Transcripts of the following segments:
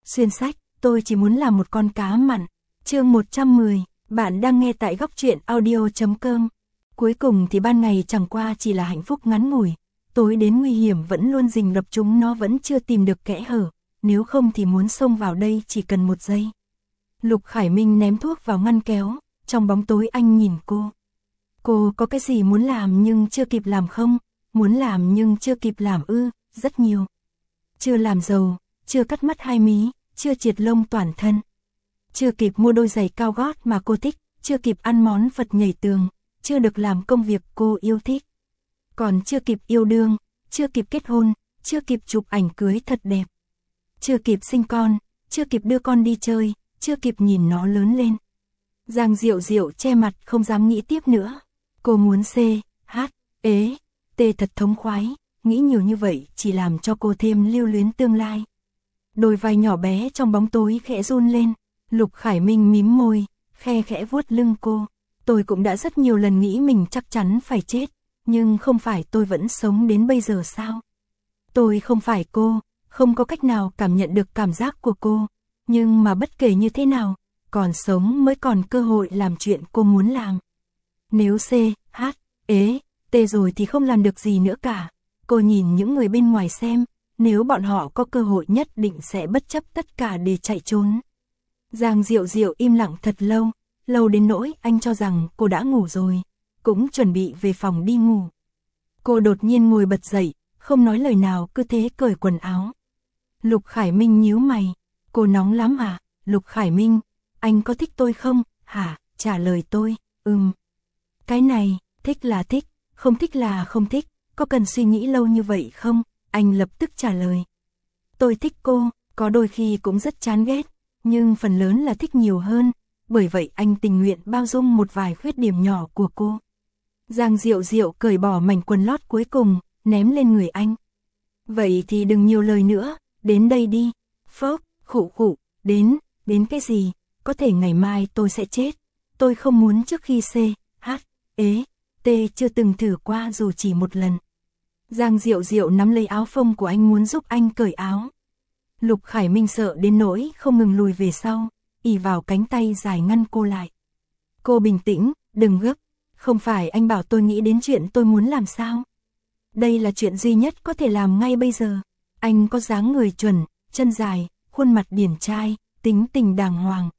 Xuyên sách, tôi chỉ muốn là một con cá mặn. Chương 110, bạn đang nghe tại góc truyện audio.com. Cuối cùng thì ban ngày chẳng qua chỉ là hạnh phúc ngắn ngủi, tối đến nguy hiểm vẫn luôn rình rập chúng nó vẫn chưa tìm được kẽ hở, nếu không thì muốn xông vào đây chỉ cần 1 giây. Lục Khải Minh ném thuốc vào ngăn kéo, trong bóng tối anh nhìn cô. Cô có cái gì muốn làm nhưng chưa kịp làm không? Muốn làm nhưng chưa kịp làm ư? Rất nhiều. Chưa làm giàu, chưa cắt mắt 2 mí, chưa triệt lông toàn thân. Chưa kịp mua đôi giày cao gót mà cô thích, chưa kịp ăn món Phật nhảy tường, chưa được làm công việc cô yêu thích. Còn chưa kịp yêu đương, chưa kịp kết hôn, chưa kịp chụp ảnh cưới thật đẹp. Chưa kịp sinh con, chưa kịp đưa con đi chơi, chưa kịp nhìn nó lớn lên. Giang Diệu Diệu che mặt không dám nghĩ tiếp nữa. Cô muốn C, H, ế, T thật thống khoái, nghĩ nhiều như vậy chỉ làm cho cô thêm lưu luyến tương lai. Đôi vai nhỏ bé trong bóng tối khẽ run lên, Lục Khải Minh mím môi, khe khẽ vuốt lưng cô. Tôi cũng đã rất nhiều lần nghĩ mình chắc chắn phải chết, nhưng không phải tôi vẫn sống đến bây giờ sao? Tôi không phải cô, không có cách nào cảm nhận được cảm giác của cô, nhưng mà bất kể như thế nào, còn sống mới còn cơ hội làm chuyện cô muốn làm. Nếu C, H, ế, T rồi thì không làm được gì nữa cả. Cô nhìn những người bên ngoài xem, nếu bọn họ có cơ hội nhất định sẽ bất chấp tất cả để chạy trốn. Giang Diệu Diệu im lặng thật lâu, lâu đến nỗi anh cho rằng cô đã ngủ rồi, cũng chuẩn bị về phòng đi ngủ. Cô đột nhiên ngồi bật dậy, không nói lời nào cứ thế cởi quần áo. Lục Khải Minh nhíu mày, cô nóng lắm à? Lục Khải Minh, anh có thích tôi không? Hả? Trả lời tôi, Cái này, thích là thích, không thích là không thích, có cần suy nghĩ lâu như vậy không? Anh lập tức trả lời. Tôi thích cô, có đôi khi cũng rất chán ghét, nhưng phần lớn là thích nhiều hơn, bởi vậy anh tình nguyện bao dung một vài khuyết điểm nhỏ của cô. Giang Diệu Diệu cởi bỏ mảnh quần lót cuối cùng, ném lên người anh. Vậy thì đừng nhiều lời nữa, đến đây đi. Phốc, khụ khụ, đến cái gì? Có thể ngày mai tôi sẽ chết. Tôi không muốn trước khi C, H, ế, T chưa từng thử qua dù chỉ một lần. Giang Diệu Diệu nắm lấy áo phông của anh muốn giúp anh cởi áo. Lục Khải Minh sợ đến nỗi không ngừng lùi về sau, ì vào cánh tay dài ngăn cô lại. Cô bình tĩnh, đừng gấp, không phải anh bảo tôi nghĩ đến chuyện tôi muốn làm sao? Đây là chuyện duy nhất có thể làm ngay bây giờ. Anh có dáng người chuẩn, chân dài, khuôn mặt điển trai, tính tình đàng hoàng.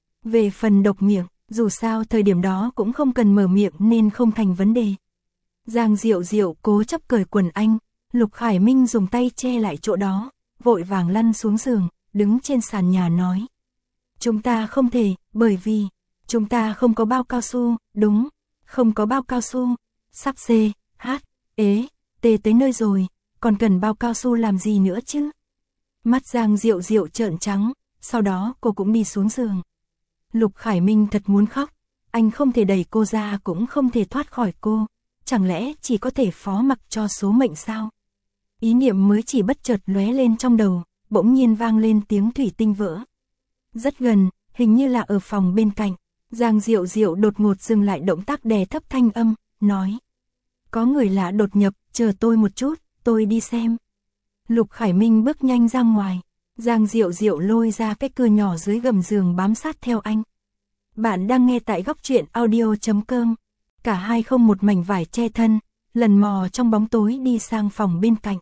Về phần độc miệng, dù sao thời điểm đó cũng không cần mở miệng nên không thành vấn đề. Giang Diệu Diệu cố chấp cởi quần anh, Lục Khải Minh dùng tay che lại chỗ đó, vội vàng lăn xuống giường, đứng trên sàn nhà nói. Chúng ta không thể, bởi vì chúng ta không có bao cao su, đúng, không có bao cao su. Sắp C, H, ế, T tới nơi rồi, còn cần bao cao su làm gì nữa chứ? Mắt Giang Diệu Diệu trợn trắng, sau đó cô cũng đi xuống giường. Lục Khải Minh thật muốn khóc, anh không thể đẩy cô ra cũng không thể thoát khỏi cô, chẳng lẽ chỉ có thể phó mặc cho số mệnh sao? Ý niệm mới chỉ bất chợt lóe lên trong đầu, bỗng nhiên vang lên tiếng thủy tinh vỡ. Rất gần, hình như là ở phòng bên cạnh, Giang Diệu Diệu đột ngột dừng lại động tác đè thấp thanh âm, nói. Có người lạ đột nhập, chờ tôi một chút, tôi đi xem. Lục Khải Minh bước nhanh ra ngoài, Giang Diệu Diệu lôi ra cái cửa nhỏ dưới gầm giường bám sát theo anh. Bạn đang nghe tại góc truyện audio.com. Cả hai không một mảnh vải che thân, lần mò trong bóng tối đi sang phòng bên cạnh.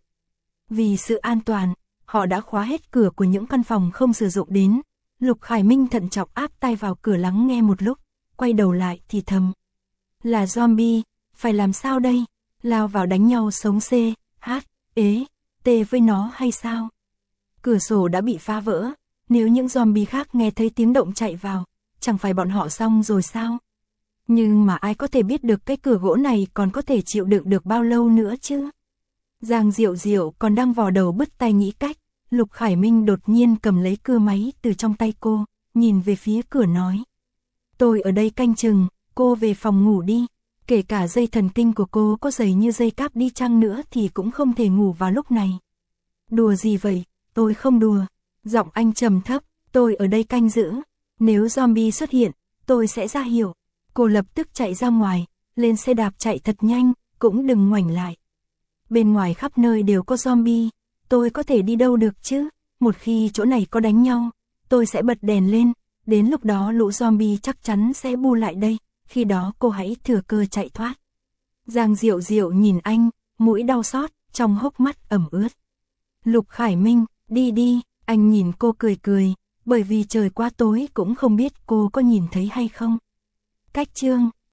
Vì sự an toàn, họ đã khóa hết cửa của những căn phòng không sử dụng đến. Lục Khải Minh thận trọng áp tai vào cửa lắng nghe một lúc, quay đầu lại thì thầm. Là zombie, phải làm sao đây? Lao vào đánh nhau sống C, H, ế, T với nó hay sao? Cửa sổ đã bị phá vỡ, nếu những zombie khác nghe thấy tiếng động chạy vào, chẳng phải bọn họ xong rồi sao? Nhưng mà ai có thể biết được cái cửa gỗ này còn có thể chịu đựng được bao lâu nữa chứ? Giang Diệu Diệu còn đang vò đầu bứt tai nghĩ cách, Lục Khải Minh đột nhiên cầm lấy cưa máy từ trong tay cô, nhìn về phía cửa nói. Tôi ở đây canh chừng, cô về phòng ngủ đi, kể cả dây thần kinh của cô có dày như dây cáp đi chăng nữa thì cũng không thể ngủ vào lúc này. Đùa gì vậy, tôi không đùa, giọng anh trầm thấp, tôi ở đây canh giữ, nếu zombie xuất hiện, tôi sẽ ra hiệu. Cô lập tức chạy ra ngoài, lên xe đạp chạy thật nhanh, cũng đừng ngoảnh lại. Bên ngoài khắp nơi đều có zombie, tôi có thể đi đâu được chứ? một khi chỗ này có đánh nhau, tôi sẽ bật đèn lên, đến lúc đó lũ zombie chắc chắn sẽ bu lại đây, khi đó cô hãy thừa cơ chạy thoát. Giang Diệu Diệu nhìn anh, mũi đau xót, trong hốc mắt ẩm ướt. Lục Khải Minh, đi đi, anh nhìn cô cười cười, bởi vì trời quá tối cũng không biết cô có nhìn thấy hay không. Cách chương